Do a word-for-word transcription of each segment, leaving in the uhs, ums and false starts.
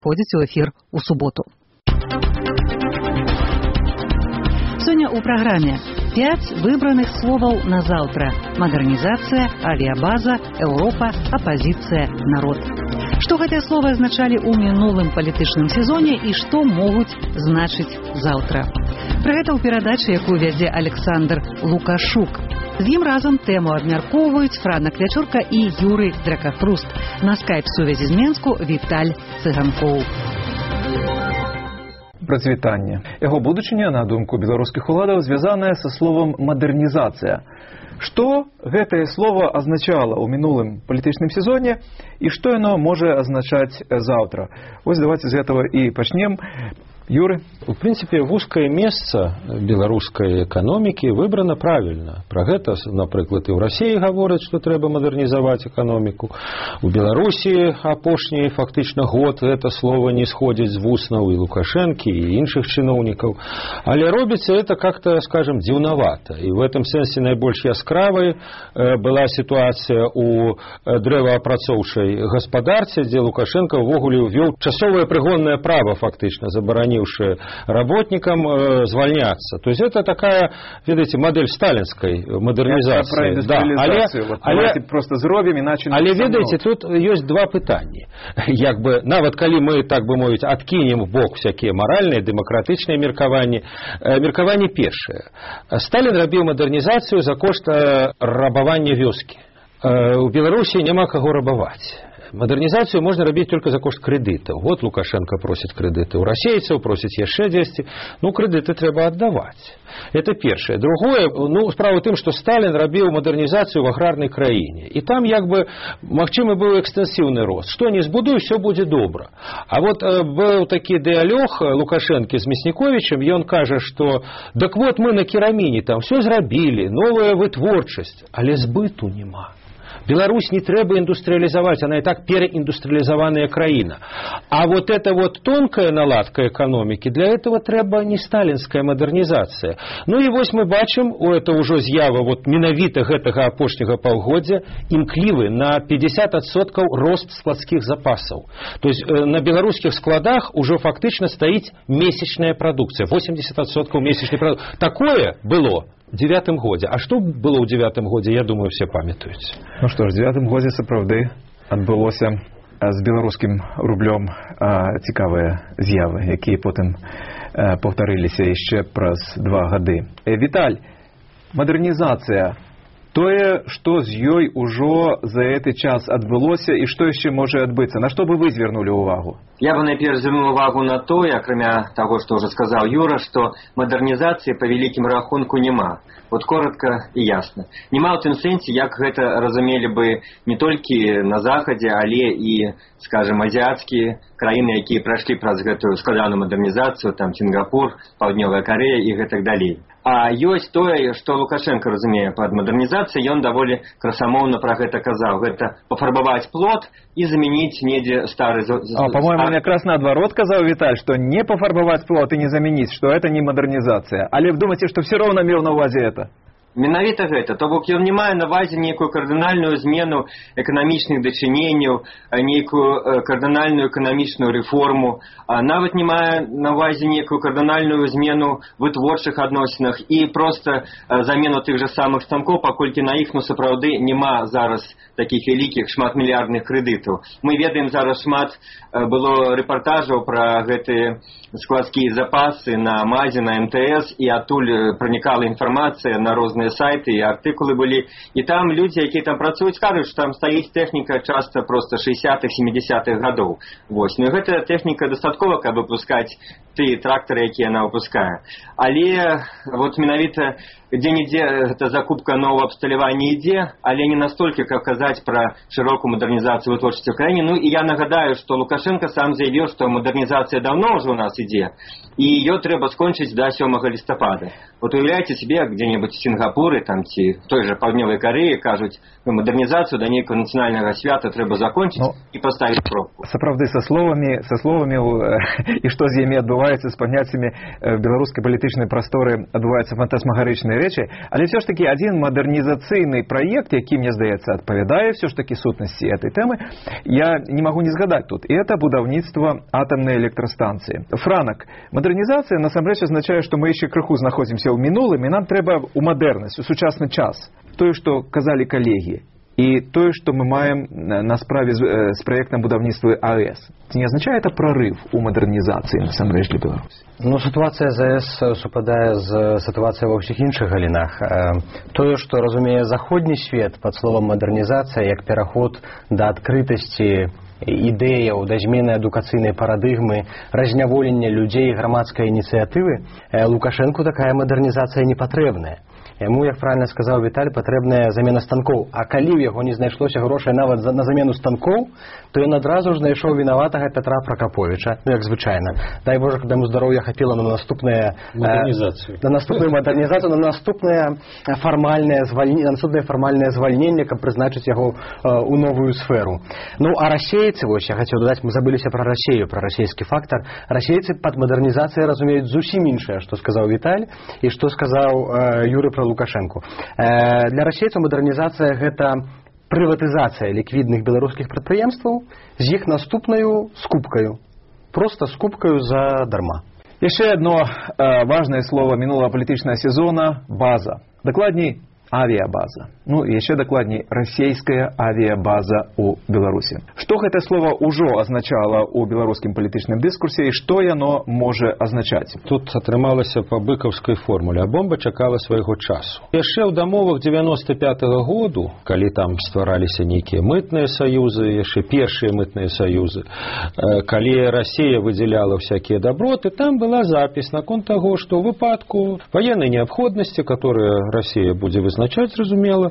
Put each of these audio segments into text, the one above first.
ходзіць у эфір у суботу. Сёння ў праграме пяць выбраных словаў на заўтра: мадэрнізацыя, авіябаза, Еўропа, апазіцыя, народ. Што гэтыя словы азначалі ў мінулым палітычным сезоне і што могуць значыць заўтра? Пра гэта ў перадачы, якую вядзе Александр Лукашук. З ім разам тэму абмяркоўваюць Франна Квячурка і Юрый Дракафруст. На скайп-сувязі з Менску Віталь Цыганкоў. Працвітанне. Яго будучыня, на думку беларускіх уладаў, звязаная са словам «мадэрнізацыя». Што гэтае слова азначала ў мінулым палітычным сезоне і што яно можа азначаць заўтра? Вось давайте з гэтага і пачнем. Юры? В принципе, вузкое место белорусской экономики выбрано правильно. Про это, например, и в России говорят, что треба модернизовать экономику. У Белоруссии апошний фактично год это слово не сходит с вуснов и Лукашенко, и інших чиновников. Але робится это как-то, скажем, дзіўнавата. И в этом senсе наибольш яскравой была ситуация у дрэваапрацоўчай гаспадарцы, где Лукашенко ввогуле ввел часовое прыгонное право, фактично, забараніў работникам э, звольняться. То есть это такая, видите, модель сталинской модернизации. Да, але, вот, але, просто зробім, иначе але видите, тут есть два пытания. Як бы, нават калі мы, так бы мовіць, откинем в бок всякие моральные, демократичные меркаванні, э, меркаванне першае. Сталин рабіў модернизацию за кошт э, рабавання вёскі. Э, у Беларуси няма каго рабаваць. Модернизацию можно робить только за кошт кредитов. Вот Лукашенко просит кредиты у российцев, просит еще десять. Ну, кредиты треба отдавать. Это первое. Другое, ну, справа в том, что Сталин робил модернизацию в аграрной краине. И там, как бы, магчимый был экстенсивный рост. Что не сбудуй, все будет добро. А вот э, был такой диалог Лукашенко с Мясниковичем, и он кажет, что так вот мы на керамине там все зрабили, новая вытворчесть, але збыту нема. Беларусь не трэба индустриализовать, она и так переиндустриализованная краина. А вот эта вот тонкая наладка экономики, для этого трэба не сталинская модернизация. Ну и вось мы бачым, у это уже з'ява вот менавіта гэтага апошняга паўгоддзя, імклівы на пятьдесят адсоткаў рост складских запасов. То есть э, на белорусских складах уже фактично стоит месячная продукция, восемьдесят адсоткаў месячной продукции. Такое было в девятым годзе. А что было ў девятым годзе, я думаю, все памятаюць. Ну что ж, в девятым годзе сапраўды адбылося з беларускім рублём цікавыя з'явы, якія потым паўтарыліся яшчэ праз два гады. Віталь, мадэрнізацыя, тое, што з ёй ужо за гэты час адбылося і што яшчэ можа адбыцца, на што бы вы звярнулі ўвагу? Я бы найперш звярнул увагу на тое, акрамя таго, што ўжо сказаў Юра, што мадэрнізацыі па вялікім рахунку няма. Вот коротко и ясно. Нема ў тым сэнсе, як гэта разумелі бы не толькі на захадзе, але і, скажем, азіяцкія краіны, якія прайшлі праз гэтую складаную мадэрнізацыю, там Сінгапур, Паўднёвая Карэя і гэтак далей. А ёсць тое, што Лукашенко разумее пад мадэрнізацыяй, ён даволі красамоўна пра гэта казаў. Гэта пафарбаваць плот і замяніць недзе стары... А, по-моему, он якраз наадварот казаў, Віталь, што не пафарбаваць плот і не замяніць, што это не мадэрнізацыя. Але вы думаеце, што все роўна меў на ўвазе это? Менавіта гэта. То бок ён не мае на ўвазе нейкую кардынальную змену эканамічных дачыненняў, нейкую кардынальную эканамічную рэформу, а нават не мае на ўвазе нейкую кардынальную змену вытворчых адносінах і проста замену тых жа самых станкоў, паколькі на іх, ну, сапраўды няма зараз такіх вялікіх шматмільярдных крэдытаў. Мы ведаем зараз шмат было рэпартажаў пра гэтыя складскія запасы на МАЗе, на МТС, і адтуль пранікала інфармацыя на розныя сайты, і артыкулы былі. І там людзі, якія там працуюць, кажуць, што там стаіць тэхніка часта проста шэсцятых-семідзесятых гадоў. Вось. Ну і гэта тэхніка дастаткова, каб выпускаць тыя трактары, якія яна выпускае. Але вот менавіта дзе-нідзе гэта закупка нового абсталявання ідзе, але не настолькі, каб казаць пра шырокую мадэрнізацыю вытворчасці ў краіне. Ну і я нагадаю, што Лукашенко сам заявіў, што мадэрнізацыя даўно ўжо у нас ідзе, і ее трэба скончыць до сёмага лістапада. Вот уявляйте себе, где-нибудь в Сингапуре, там, ці той же Паўднёвай Карэі кажуць, ну, мадэрнізацыю да нейкага нацыянальнага свята трэба закончыць, ну, і паставіць пробку. Сапраўды, са словамі, са словамі і што з імі адбываецца, адбываецца з паняццямі в беларускай палітычнай прасторы, адбываюцца фантасмагарычныя рэчы, але все ж таки один мадэрнізацыйны праект, які, мне здаецца, адпавядае все ж таки сутнасці этой тэмы, я не могу не згадаць тут, і это будаўніцтва атамнай электрастанцыі. Франак, мадэрнізацыя насамрэч азначае, што мы яшчэ крыху знаходзімся ў мінулым, і нам трэба ў мадэрнасць, у сучасны час. Тое, што казалі калегі, і тое, што мы маем на справе з, э, з праектам будаўніцтва АЭС. Ці не азначае это прорыв у мадэрнізацыі насамрэч для Беларусі? Ну, сітуацыя з АЭС супадае з сітуацыяй ва ўсіх іншых галінах. Тое, што разумее заходні свет пад словам мадэрнізацыя як пераход да адкрытасці ідэяў, да змены адукацыйнай парадыгмы, разняволення людзей, грамадскай ініцыятывы, Лукашэнку такая мадэрнізацыя не патрэбная. Яму, як правильно сказаў Віталь, патрэбная замена станкоў. А калі ў яго не знайшлося грошай нават на замену станкоў, то ён адразу ж знайшоў вінаватага Пятра Пракаповіча, ну, як звычайна. Дай Боже, каб яму здароўя хапіла на наступнае мадэрнізацыю, на наступную мадэрнізацыю, на наступнае фармальнае звальненне, на наступнае фармальнае звальненне, каб прызначыць яго ў новую сферу. Ну, а расейцы, вось я хацеў дадаць, мы забыліся пра Расею, пра расейскі фактар. Расейцы пад мадэрнізацыяй разумеюць зусім іншае, што сказаў Віталь і што сказаў Юры пра Лукашэнку. Для расейцаў мадэрнізацыя гэта прыватызацыя ліквідных беларускіх прадпрыемстваў з іх наступнаю скупкаю. Проста скупкаю задарма. Яшчэ одно э, важное слово мінулага палітычнага сезона – база. Дакладней, авиабаза. Ну, яшчэ дакладней, расійская авиабаза ў Беларусі. Што гэта слово ўжо азначала ў беларускім палітычным дыскурсе і што яно можа азначаць? Тут атрымалася па быкаўскай формуле, а бомба чакала свайго часу. Яшчэ ў дамовах девяносто пятого году, калі там ствараліся нейкія мытныя саюзы, яшчэ першыя мытныя саюзы, калі Расія выдзяляла всякія даброты, там была запіс наконт таго, што ў выпадку военнай неабходнасці, которая Расія будзе вызначаць, зразумела,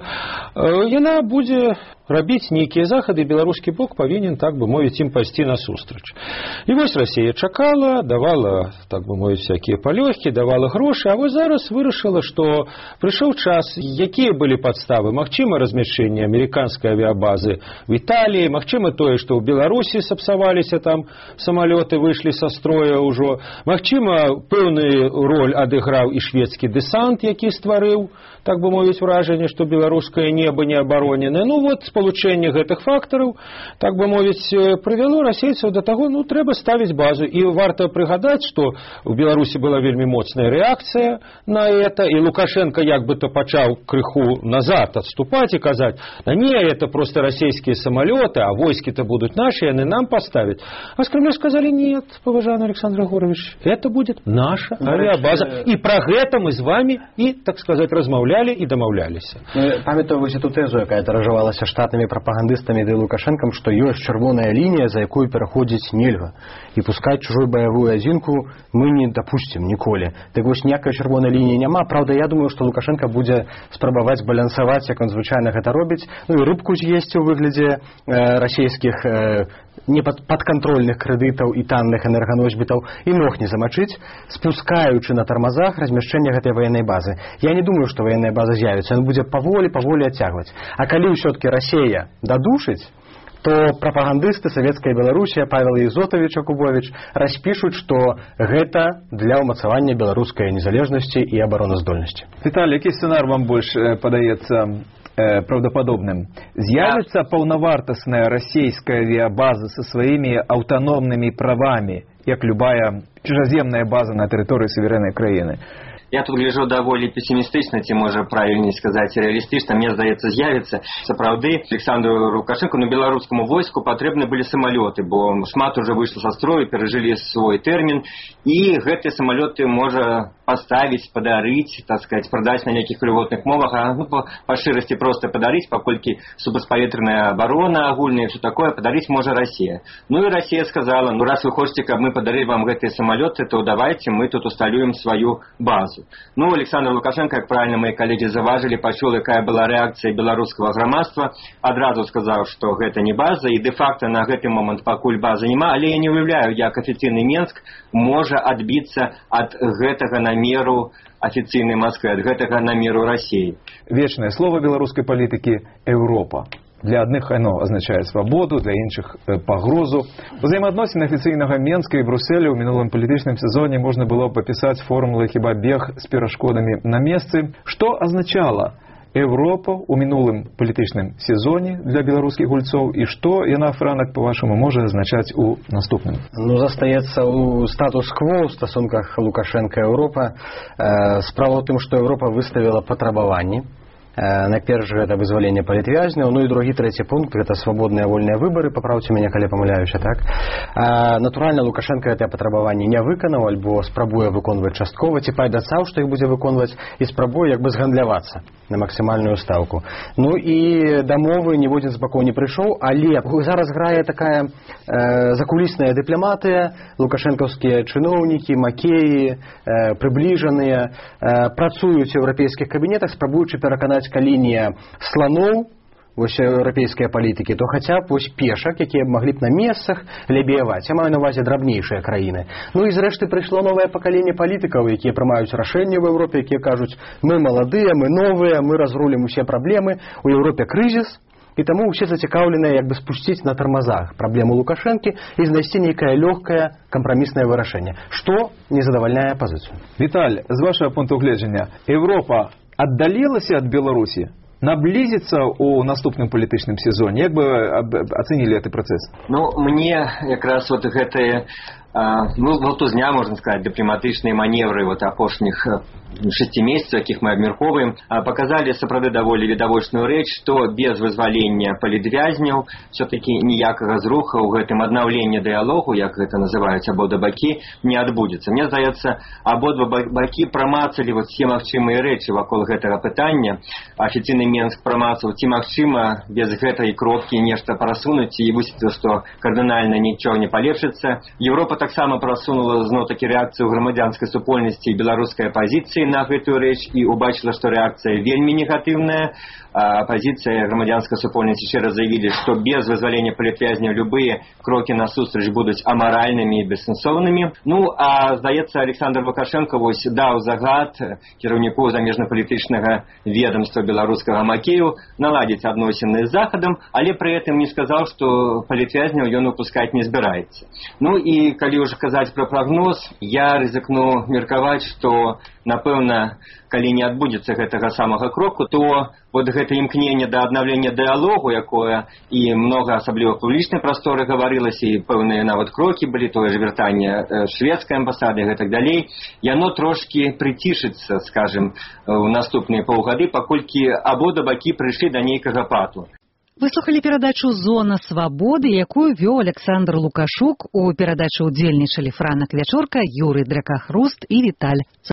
яна будзе рабіць нейкія захады, беларускі бок павінен, так бы мовіць, ім пайсці насустрач. І вось Расія чакала, давала, так бы мовіць, всякія палёгкі, давала грошы, а вось зараз вырашыла, што прыйшоў час, якія былі падставы. Магчыма, размяшчэнне амерыканскай авіабазы в Італіі, магчыма тое, што ў Беларусі сапсаваліся там самалёты, выйшлі са строя ўжо. Магчыма, пэўны роль адыграў і шведскі дэсант, які стварыў, так бы мовіць, уражанне, што беларускае неба не абароненае. Ну вот, спалучэнне гэтых фактараў, так бы мовіць, прывяло расейцаў да таго, ну, трэба ставіць базу. І варта прыгадаць, што ў Беларусі была вельмі моцная рэакцыя на это, і Лукашенко як бы то пачаў крыху назад адступаць і казаць, да не, это просто расійскія самалёты, а войскі-то будуць наши, яны нам поставят. А з Кремля сказали, нет, поважанный Александр Егорович, это будет наша авиабаза. І пра гэта мы з вами і, так сказать, размаўлялі і дамаўляліся. Памятаю вось эту тэзу, якая таражавалася штатнымі прапагандыстамі ды Лукашэнкам, што ёсць чырвоная лінія, за якую пераходзіць нельга. І пускаць чужую баявую адзінку мы не дапусцім ніколі. Так вось ніякай чырвонай лініі няма. Праўда, я думаю, што Лукашенко будзе спрабаваць балансаваць, як он звычайна гэта робіць. Ну і рыбку з'есці ў выглядзе э, расійскіх э, непадкантрольных крэдытаў і танных энерганосьбітаў і мог не замачыць, спускаючы на тармазах размяшчэнне гэтай ваеннай базы. Я не думаю, што ваенная база з'явіцца. Ён будзе паволі-паволі адцягваць. А калі ўсё-таки Расія дадушыць, то прапагандысты савецкая Беларусія Павел Ізотавіч Акубовіч распішуць, што гэта для ўмацавання беларускай незалежнасці і абароназдольнасці. Віталій, які сцэнар вам больш падаецца правдоподобным? З'явіцца паўнавартасная расійская авиабаза со сваімі аўтаномнымі правамі, як любая чужаземная база на тэрыторыі суверэннай краіны? Я тут гляжу даволі пессімістычна, ці можа правільней сказаць рэалістычна. Мне здаецца, з'явіцца сапраўды Александру Лукашенко, ну, беларускаму войску патрэбны былі самалёты, бо шмат уже выйшло са строю, перажылі свой тэрмін, і гэтыя самалёты можа паставіць, падарыць, так сказать, прадаць на нейкіх льготных мовах, а ну, по, по шырасці проста падарыць, паколькі супаспаветраная абарона агульная, все такое, падарыць можа Расія. Ну і Расія сказала, ну раз вы хочаце, каб мы падарылі вам гэтыя самалёты, то давайте мы тут усталюем сваю базу. Ну, Александр Лукашенко, как правильно мои коллеги заважили, почул, какая была реакция белорусского громадства, одразу сказал, что это не база, и де-факто на гэты момент пакуль базы нема, але я не уявляю, як официальный Минск можа отбиться от гэтага намеру официальной Москвы, от гэтага намеру России. Вечное слово белорусской политики – Европа. Для одних оно означает свободу, для інших погрозу. Взаимоотносины официального Менска и Брюсселя в минулом политическом сезоне можно было бы описать формулой хіба бег с перешкодами на месте. Что означало Европа у мінулым палітычным сезоне для беларускіх гульцоў і што яна, Франак, па-вашаму, можа азначаць у наступным? Ну, застаецца ў статус-кво ў стасунках Лукашенко і Еўропа. Справа ў тым, што Еўропа выставіла патрабаванні. Найперш гэта вызваленне палітвязняў, ну і другі, трэці пункт гэта свабодныя вольныя выбары, папраўце мяне, калі памыляюся, так. Натуральна, Лукашенко гэтае патрабаванне не выканаў альбо спрабуе выконваць часткова, ці паабяцаў, што іх будзе выконваць, і спрабуе як бы згандлявацца на максімальную стаўку. Ну і дамовы ніводзін з бакоў не прыйшоў, але зараз грае такая э, закулісная дыпламатыя, лукашэнкаўскія чыноўнікі, макеі, э, прыбліжаныя, э, працуюць у еўрапейскіх кабінетах, спрабуючы пераканаць, калі не сланоў вось еўрапейскія палітыкі, то хаця б вось пешак, якія маглі б на месцах лябеяваць. Я маю на ўвазе драбнейшыя краіны. Ну і зрэшты прыйшло новае пакаленне палітыкаў, якія прымаюць рашэнні ў Еўропе, якія кажуць: мы маладыя, мы новыя, мы разрулім усе праблемы, у Еўропе крызіс, і таму ўсе зацікаўленыя як бы спусціць на тармазах праблему Лукашэнкі і знайсці нейкае лёгкае кампраміснае вырашэнне, што не задавальняе пазіцыю. Віталь, з вашага пункту гледжання, Еўропа аддалілася ад Беларусі, наблизиться у наступным палітычным сезоне? Як бы оценили этот процесс? Ну, мне якраз вот гэтые ну, валтузня, можна сказаць, дыпламатычныя маневры вот апошніх шести месяцаў, якіх мы абмяркоўваем, паказалі сапраўды даволі відавочную рэч, што без вызвалення палітвязняў все-таки ніякага зруха ў гэтым аднаўленні дыялогу, як гэта называюць абодва бакі, не адбудзецца. Мне здаецца, абодва бакі прамацалі вот все магчымыя рэчы вакол гэтага пытання. Афіцыйны Менск прамацаў, ці магчыма без гэтай кропкі нешта прасунуць, і высветліла, што кардынальна нічога не палепшыцца. Еўропа таксама прасунула зноў-такі рэакцыю грамадзянскай супольнасці і беларускай апазіцыі на гэтую рэч і убачыла, што рэакцыя вельмі негатыўная. Апазіцыя, грамадзянская супольнасць яшчэ раз заявілі, што без вызвалення палітвязняў любыя крокі насустрач будуць амаральнымі і бессэнсоўнымі. Ну, а здаецца, Александр Лукашенко вось даў загад кіраўніку замежнапалітычнага ведомства беларускага Макею наладзіць адносіны з Захадам, але пры гэтым не сказаў, што палітвязняў ён выпускаць не збіраецца. Ну і калі ўжо казаць пра прагноз, я рызыкну меркаваць, што напэўна, калі не адбудзецца гэтага самага кроку, то вот гэта імкненне да аднаўлення дыялогу, якое і многа, асабліва публічнай прасторы гаварылася, і пэўныя нават крокі былі, тое ж вяртанне шведскай амбасады і гэтак далей, яно трошкі прыцішыцца, скажем, у наступныя паўгады, паколькі абодва бакі прыйшлі да нейкага пату. Вы слухали перадачу «Зона свабоды», якую вёў Александр Лукашук. У перадачы ўдзельнічалі Франак Вячорка, Юрый Дракахруст і Віталь